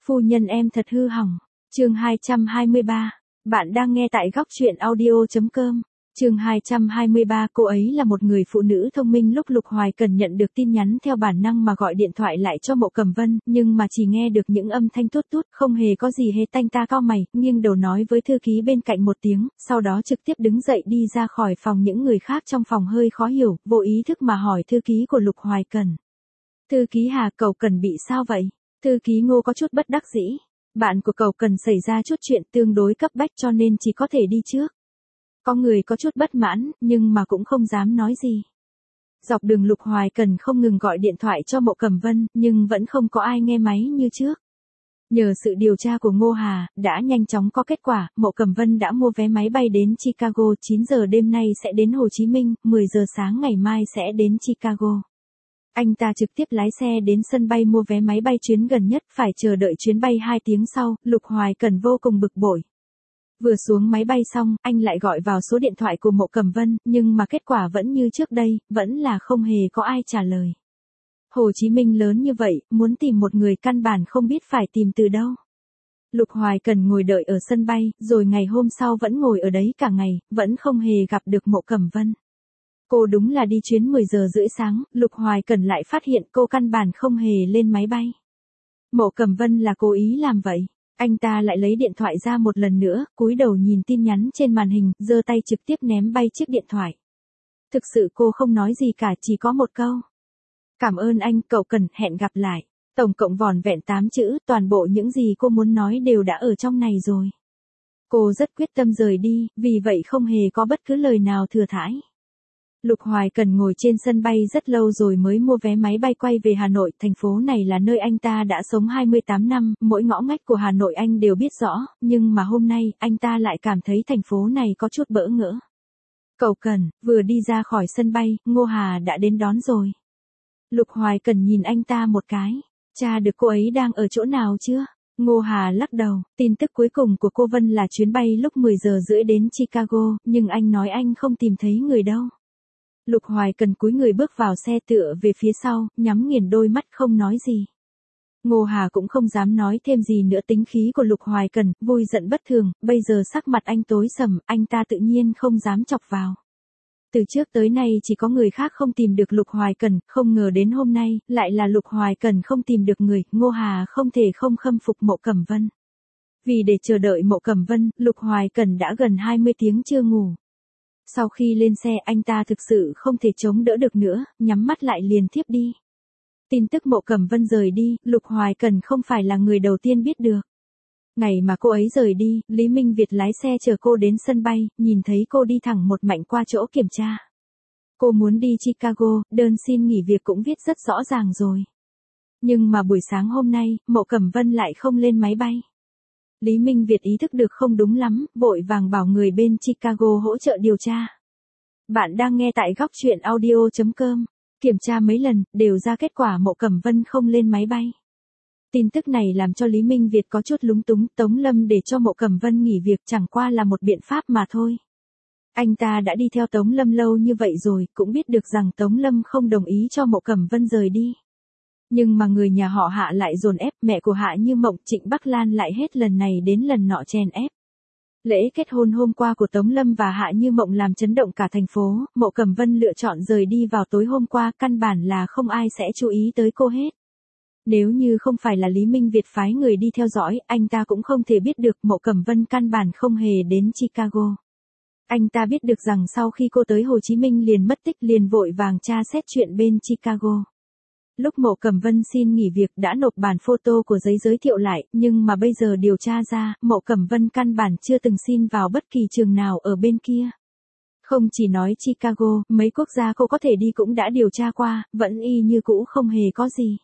Phu nhân em thật hư hỏng. Chương 223. Bạn đang nghe tại góc truyện audio.com. Chương 223. Cô ấy là một người phụ nữ thông minh. Lúc Lục Hoài Cần nhận được tin nhắn theo bản năng mà gọi điện thoại lại cho Mộ Cẩm Vân, nhưng mà chỉ nghe được những âm thanh tút tút, không hề có gì hết. Anh ta cau mày, nghiêng đầu nói với thư ký bên cạnh một tiếng, sau đó trực tiếp đứng dậy đi ra khỏi phòng. Những người khác trong phòng hơi khó hiểu, vô ý thức mà hỏi thư ký của Lục Hoài Cần. Thư ký Hà, cậu Cần bị sao vậy? Thư ký Ngô có chút bất đắc dĩ. Bạn của cậu Cần xảy ra chút chuyện tương đối cấp bách cho nên chỉ có thể đi trước. Có người có chút bất mãn, nhưng mà cũng không dám nói gì. Dọc đường Lục Hoài Cần không ngừng gọi điện thoại cho Mộ Cẩm Vân, nhưng vẫn không có ai nghe máy như trước. Nhờ sự điều tra của Ngô Hà, đã nhanh chóng có kết quả, Mộ Cẩm Vân đã mua vé máy bay đến Chicago, 9 giờ đêm nay sẽ đến Hồ Chí Minh, 10 giờ sáng ngày mai sẽ đến Chicago. Anh ta trực tiếp lái xe đến sân bay mua vé máy bay chuyến gần nhất, phải chờ đợi chuyến bay 2 tiếng sau. Lục Hoài Cần vô cùng bực bội. Vừa xuống máy bay xong, anh lại gọi vào số điện thoại của Mộ Cẩm Vân, nhưng mà kết quả vẫn như trước đây, vẫn là không hề có ai trả lời. Hồ Chí Minh lớn như vậy, muốn tìm một người căn bản không biết phải tìm từ đâu. Lục Hoài Cần ngồi đợi ở sân bay, rồi ngày hôm sau vẫn ngồi ở đấy cả ngày, vẫn không hề gặp được Mộ Cẩm Vân. Cô đúng là đi chuyến 10 giờ rưỡi sáng, Lục Hoài Cần lại phát hiện cô căn bản không hề lên máy bay. Mộ Cẩm Vân là cố ý làm vậy. Anh ta lại lấy điện thoại ra một lần nữa, cúi đầu nhìn tin nhắn trên màn hình, giơ tay trực tiếp ném bay chiếc điện thoại. Thực sự cô không nói gì cả, chỉ có một câu. Cảm ơn anh, cậu Cần, hẹn gặp lại. Tổng cộng vỏn vẹn 8 chữ, toàn bộ những gì cô muốn nói đều đã ở trong này rồi. Cô rất quyết tâm rời đi, vì vậy không hề có bất cứ lời nào thừa thãi. Lục Hoài Cần ngồi trên sân bay rất lâu rồi mới mua vé máy bay quay về Hà Nội. Thành phố này là nơi anh ta đã sống 28 năm, mỗi ngõ ngách của Hà Nội anh đều biết rõ, nhưng mà hôm nay, anh ta lại cảm thấy thành phố này có chút bỡ ngỡ. Cậu Cần, vừa đi ra khỏi sân bay, Ngô Hà đã đến đón rồi. Lục Hoài Cần nhìn anh ta một cái. Tra được cô ấy đang ở chỗ nào chưa? Ngô Hà lắc đầu, tin tức cuối cùng của cô Vân là chuyến bay lúc 10 giờ rưỡi đến Chicago, nhưng anh nói anh không tìm thấy người đâu. Lục Hoài Cần cúi người bước vào xe tựa về phía sau, nhắm nghiền đôi mắt không nói gì. Ngô Hà cũng không dám nói thêm gì nữa. Tính khí của Lục Hoài Cần, vui giận bất thường, bây giờ sắc mặt anh tối sầm, anh ta tự nhiên không dám chọc vào. Từ trước tới nay chỉ có người khác không tìm được Lục Hoài Cần, không ngờ đến hôm nay, lại là Lục Hoài Cần không tìm được người. Ngô Hà không thể không khâm phục Mộ Cẩm Vân. Vì để chờ đợi Mộ Cẩm Vân, Lục Hoài Cần đã gần 20 tiếng chưa ngủ. Sau khi lên xe anh ta thực sự không thể chống đỡ được nữa, nhắm mắt lại liền thiếp đi. Tin tức Mộ Cẩm Vân rời đi, Lục Hoài Cần không phải là người đầu tiên biết được. Ngày mà cô ấy rời đi, Lý Minh Việt lái xe chở cô đến sân bay, nhìn thấy cô đi thẳng một mạch qua chỗ kiểm tra. Cô muốn đi Chicago, đơn xin nghỉ việc cũng viết rất rõ ràng rồi. Nhưng mà buổi sáng hôm nay, Mộ Cẩm Vân lại không lên máy bay. Lý Minh Việt ý thức được không đúng lắm, vội vàng bảo người bên Chicago hỗ trợ điều tra. Bạn đang nghe tại góc truyện audio.com. Kiểm tra mấy lần, đều ra kết quả Mộ Cẩm Vân không lên máy bay. Tin tức này làm cho Lý Minh Việt có chút lúng túng. Tống Lâm để cho Mộ Cẩm Vân nghỉ việc chẳng qua là một biện pháp mà thôi. Anh ta đã đi theo Tống Lâm lâu như vậy rồi, cũng biết được rằng Tống Lâm không đồng ý cho Mộ Cẩm Vân rời đi. Nhưng mà người nhà họ Hạ lại dồn ép, mẹ của Hạ Như Mộng, Trịnh Bắc Lan lại hết lần này đến lần nọ chèn ép. Lễ kết hôn hôm qua của Tống Lâm và Hạ Như Mộng làm chấn động cả thành phố, Mộ Cẩm Vân lựa chọn rời đi vào tối hôm qua, căn bản là không ai sẽ chú ý tới cô hết. Nếu như không phải là Lý Minh Việt phái người đi theo dõi, anh ta cũng không thể biết được Mộ Cẩm Vân căn bản không hề đến Chicago. Anh ta biết được rằng sau khi cô tới Hồ Chí Minh liền mất tích, liền vội vàng tra xét chuyện bên Chicago. Lúc Mộ Cẩm Vân xin nghỉ việc đã nộp bản photo của giấy giới thiệu lại, nhưng mà bây giờ điều tra ra, Mộ Cẩm Vân căn bản chưa từng xin vào bất kỳ trường nào ở bên kia. Không chỉ nói Chicago, mấy quốc gia cô có thể đi cũng đã điều tra qua, vẫn y như cũ không hề có gì.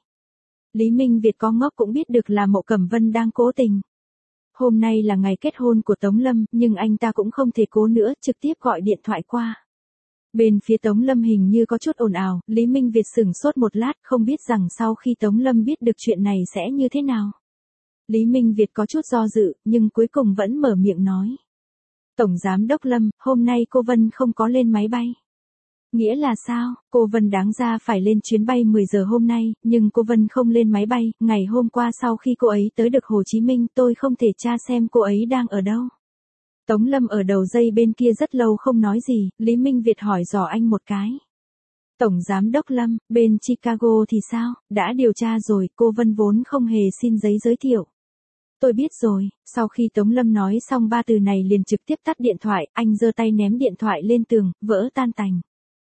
Lý Minh Việt có ngốc cũng biết được là Mộ Cẩm Vân đang cố tình. Hôm nay là ngày kết hôn của Tống Lâm, nhưng anh ta cũng không thể cố nữa, trực tiếp gọi điện thoại qua. Bên phía Tống Lâm hình như có chút ồn ào, Lý Minh Việt sửng sốt một lát, không biết rằng sau khi Tống Lâm biết được chuyện này sẽ như thế nào. Lý Minh Việt có chút do dự, nhưng cuối cùng vẫn mở miệng nói. Tổng Giám đốc Lâm, hôm nay cô Vân không có lên máy bay. Nghĩa là sao? Cô Vân đáng ra phải lên chuyến bay 10 giờ hôm nay, nhưng cô Vân không lên máy bay, ngày hôm qua sau khi cô ấy tới được Hồ Chí Minh tôi không thể tra xem cô ấy đang ở đâu. Tống Lâm ở đầu dây bên kia rất lâu không nói gì, Lý Minh Việt hỏi dò anh một cái. Tổng Giám đốc Lâm, bên Chicago thì sao, đã điều tra rồi, cô Vân vốn không hề xin giấy giới thiệu. Tôi biết rồi, sau khi Tống Lâm nói xong ba từ này liền trực tiếp tắt điện thoại, anh giơ tay ném điện thoại lên tường, vỡ tan tành.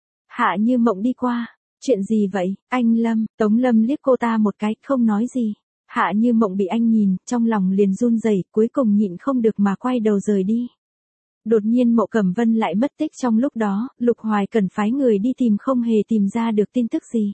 Hạ Như Mộng đi qua, chuyện gì vậy, anh Lâm, Tống Lâm liếc cô ta một cái, không nói gì. Hạ Như Mộng bị anh nhìn, trong lòng liền run rẩy, cuối cùng nhịn không được mà quay đầu rời đi. Đột nhiên Mộ Cẩm Vân lại mất tích trong lúc đó, Lục Hoài cần phái người đi tìm không hề tìm ra được tin tức gì.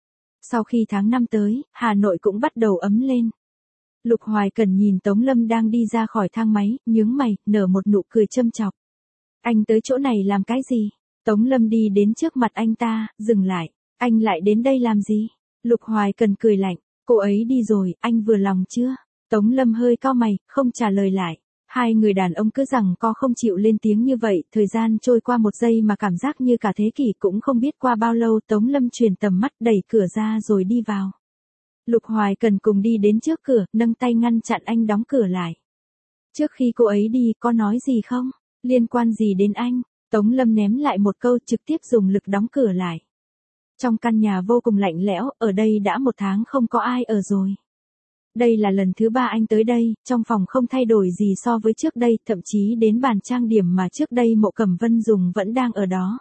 Sau khi tháng 5 tới, Hà Nội cũng bắt đầu ấm lên. Lục Hoài Cần nhìn Tống Lâm đang đi ra khỏi thang máy, nhướng mày, nở một nụ cười châm chọc. Anh tới chỗ này làm cái gì? Tống Lâm đi đến trước mặt anh ta, dừng lại. Anh lại đến đây làm gì? Lục Hoài Cần cười lạnh. Cô ấy đi rồi, anh vừa lòng chưa? Tống Lâm hơi cau mày, không trả lời lại. Hai người đàn ông cứ rằng co không chịu lên tiếng như vậy, thời gian trôi qua một giây mà cảm giác như cả thế kỷ cũng không biết qua bao lâu. Tống Lâm chuyển tầm mắt đẩy cửa ra rồi đi vào. Lục Hoài Cần cùng đi đến trước cửa, nâng tay ngăn chặn anh đóng cửa lại. Trước khi cô ấy đi, có nói gì không? Liên quan gì đến anh? Tống Lâm ném lại một câu trực tiếp dùng lực đóng cửa lại. Trong căn nhà vô cùng lạnh lẽo, ở đây đã 1 tháng không có ai ở rồi. Đây là lần thứ 3 anh tới đây, trong phòng không thay đổi gì so với trước đây, thậm chí đến bàn trang điểm mà trước đây Mộ Cẩm Vân dùng vẫn đang ở đó.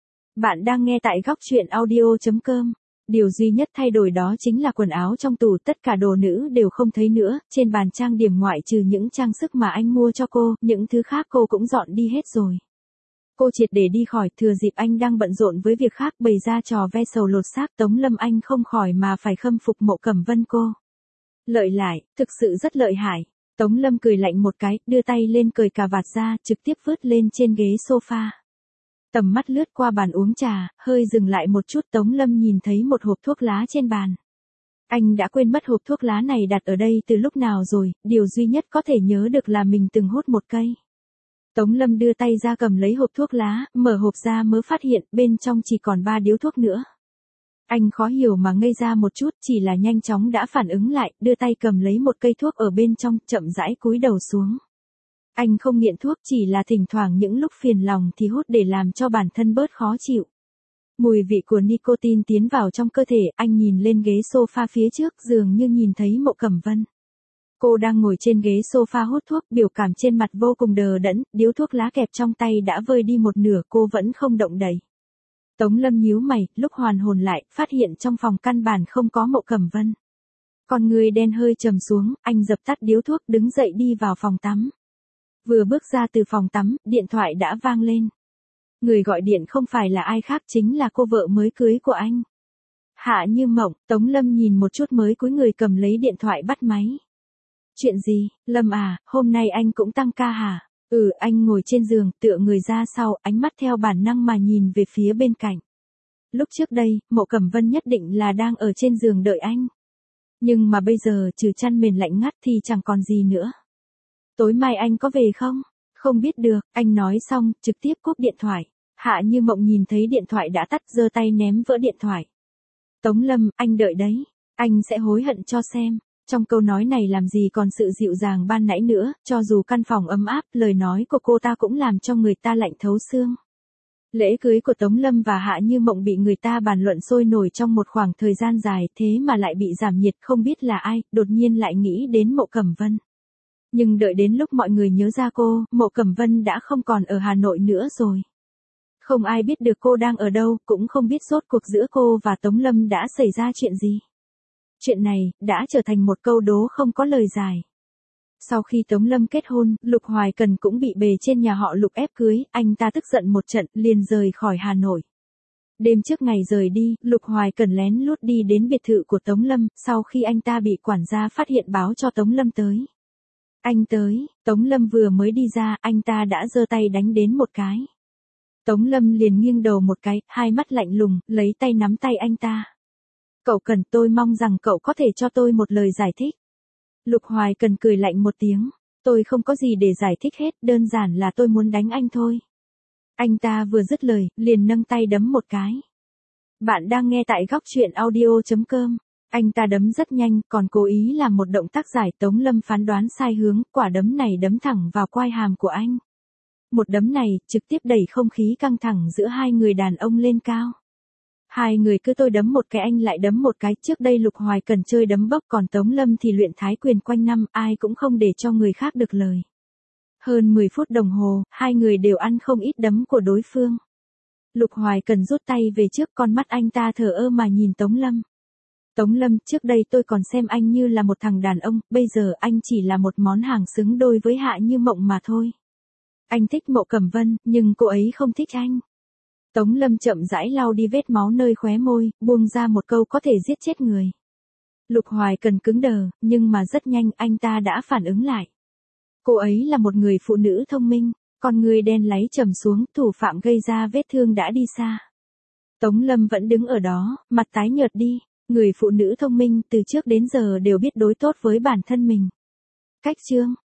Bạn đang nghe tại góc truyện audio.com. Điều duy nhất thay đổi đó chính là quần áo trong tủ, tất cả đồ nữ đều không thấy nữa, trên bàn trang điểm ngoại trừ những trang sức mà anh mua cho cô, những thứ khác cô cũng dọn đi hết rồi. Cô triệt để đi khỏi, thừa dịp anh đang bận rộn với việc khác bày ra trò ve sầu lột xác. Tống Lâm anh không khỏi mà phải khâm phục Mộ Cẩm Vân cô. Lợi hại, thực sự rất lợi hại. Tống Lâm cười lạnh một cái, đưa tay lên cởi cà vạt ra, trực tiếp vứt lên trên ghế sofa. Tầm mắt lướt qua bàn uống trà, hơi dừng lại một chút. Tống Lâm nhìn thấy một hộp thuốc lá trên bàn. Anh đã quên mất hộp thuốc lá này đặt ở đây từ lúc nào rồi, điều duy nhất có thể nhớ được là mình từng hút một cây. Tống Lâm đưa tay ra cầm lấy hộp thuốc lá, mở hộp ra mới phát hiện bên trong chỉ còn 3 điếu thuốc nữa. Anh khó hiểu mà ngây ra một chút, chỉ là nhanh chóng đã phản ứng lại, đưa tay cầm lấy một cây thuốc ở bên trong, chậm rãi cúi đầu xuống. Anh không nghiện thuốc, chỉ là thỉnh thoảng những lúc phiền lòng thì hút để làm cho bản thân bớt khó chịu. Mùi vị của nicotine tiến vào trong cơ thể, anh nhìn lên ghế sofa phía trước, dường như nhìn thấy Mộ Cẩm Vân. Cô đang ngồi trên ghế sofa hút thuốc, biểu cảm trên mặt vô cùng đờ đẫn, điếu thuốc lá kẹp trong tay đã vơi đi một nửa, cô vẫn không động đậy. Tống Lâm nhíu mày, lúc hoàn hồn lại, phát hiện trong phòng căn bản không có Mộ Cẩm Vân. Con người đen hơi trầm xuống, anh dập tắt điếu thuốc, đứng dậy đi vào phòng tắm. Vừa bước ra từ phòng tắm, điện thoại đã vang lên. Người gọi điện không phải là ai khác, chính là cô vợ mới cưới của anh. Hạ Như Mộng. Tống Lâm nhìn một chút mới cúi người cầm lấy điện thoại bắt máy. Chuyện gì, Lâm à, hôm nay anh cũng tăng ca hả? Anh ngồi trên giường, tựa người ra sau, ánh mắt theo bản năng mà nhìn về phía bên cạnh. Lúc trước đây, Mộ Cẩm Vân nhất định là đang ở trên giường đợi anh. Nhưng mà bây giờ, trừ chăn mền lạnh ngắt thì chẳng còn gì nữa. Tối mai anh có về không? Không biết được, anh nói xong, trực tiếp cúp điện thoại. Hạ Như Mộng nhìn thấy điện thoại đã tắt, giơ tay ném vỡ điện thoại. Tống Lâm, anh đợi đấy. Anh sẽ hối hận cho xem. Trong câu nói này làm gì còn sự dịu dàng ban nãy nữa, cho dù căn phòng ấm áp, lời nói của cô ta cũng làm cho người ta lạnh thấu xương. Lễ cưới của Tống Lâm và Hạ Như Mộng bị người ta bàn luận sôi nổi trong một khoảng thời gian dài, thế mà lại bị giảm nhiệt, không biết là ai, đột nhiên lại nghĩ đến Mộ Cẩm Vân. Nhưng đợi đến lúc mọi người nhớ ra cô, Mộ Cẩm Vân đã không còn ở Hà Nội nữa rồi. Không ai biết được cô đang ở đâu, cũng không biết rốt cuộc giữa cô và Tống Lâm đã xảy ra chuyện gì. Chuyện này, đã trở thành một câu đố không có lời giải. Sau khi Tống Lâm kết hôn, Lục Hoài Cần cũng bị bề trên nhà họ Lục ép cưới, anh ta tức giận một trận, liền rời khỏi Hà Nội. Đêm trước ngày rời đi, Lục Hoài Cần lén lút đi đến biệt thự của Tống Lâm, sau khi anh ta bị quản gia phát hiện báo cho Tống Lâm tới. Anh tới, Tống Lâm vừa mới đi ra, anh ta đã giơ tay đánh đến một cái. Tống Lâm liền nghiêng đầu một cái, hai mắt lạnh lùng, lấy tay nắm tay anh ta. Cậu Cần, tôi mong rằng cậu có thể cho tôi một lời giải thích. Lục Hoài Cần cười lạnh một tiếng. Tôi không có gì để giải thích hết, đơn giản là tôi muốn đánh anh thôi. Anh ta vừa dứt lời, liền nâng tay đấm một cái. Bạn đang nghe tại góc truyện audio.com. Anh ta đấm rất nhanh, còn cố ý làm một động tác giải. Tống Lâm phán đoán sai hướng, quả đấm này đấm thẳng vào quai hàm của anh. Một đấm này, trực tiếp đẩy không khí căng thẳng giữa hai người đàn ông lên cao. Hai người cứ tôi đấm một cái anh lại đấm một cái, trước đây Lục Hoài Cần chơi đấm bốc còn Tống Lâm thì luyện thái quyền quanh năm, ai cũng không để cho người khác được lời. Hơn 10 phút đồng hồ, hai người đều ăn không ít đấm của đối phương. Lục Hoài Cần rút tay về trước, con mắt anh ta thờ ơ mà nhìn Tống Lâm. Tống Lâm, trước đây tôi còn xem anh như là một thằng đàn ông, bây giờ anh chỉ là một món hàng xứng đôi với Hạ Như Mộng mà thôi. Anh thích Mộ Cẩm Vân, nhưng cô ấy không thích anh. Tống Lâm chậm rãi lau đi vết máu nơi khóe môi, buông ra một câu có thể giết chết người. Lục Hoài Cần cứng đờ, nhưng mà rất nhanh anh ta đã phản ứng lại. Cô ấy là một người phụ nữ thông minh, con người đen láy trầm xuống, thủ phạm gây ra vết thương đã đi xa. Tống Lâm vẫn đứng ở đó, mặt tái nhợt đi, người phụ nữ thông minh từ trước đến giờ đều biết đối tốt với bản thân mình. Cách chương